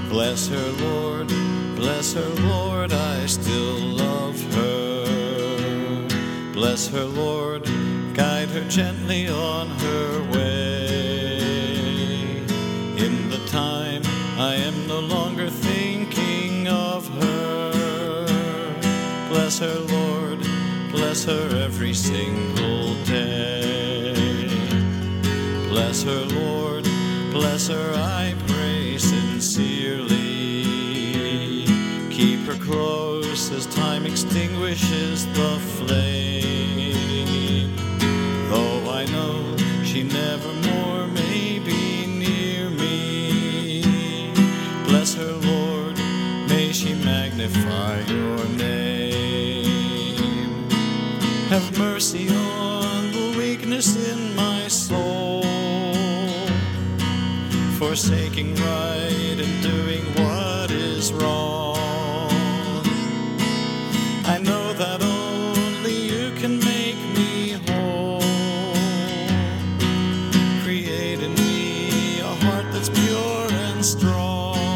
Bless her, Lord, I still love her. Bless her, Lord, guide her gently on her way. In the time I am no longer thinking of her. Bless her, Lord, bless her every single day. Bless her, Lord, bless her, I pray sincerely. Keep her close as time extinguishes the flame. Though I know she never more may be near me. Bless her, Lord, may she magnify your name. Have mercy on the weakness in my soul, forsaking right and doing what is wrong. I know that only you can make me whole. Create in me a heart that's pure and strong.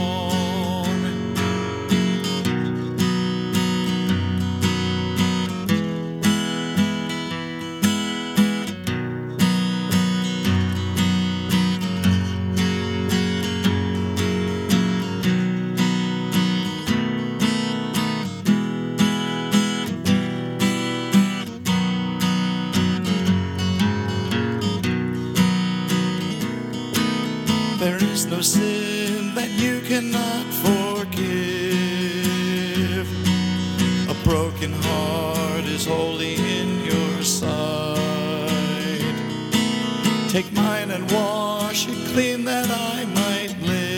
There is no sin that you cannot forgive. A broken heart is holy in your sight. Take mine and wash it clean that I might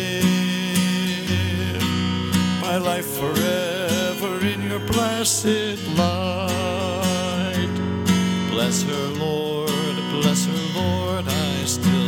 live my life forever in your blessed light. Bless her, Lord, I still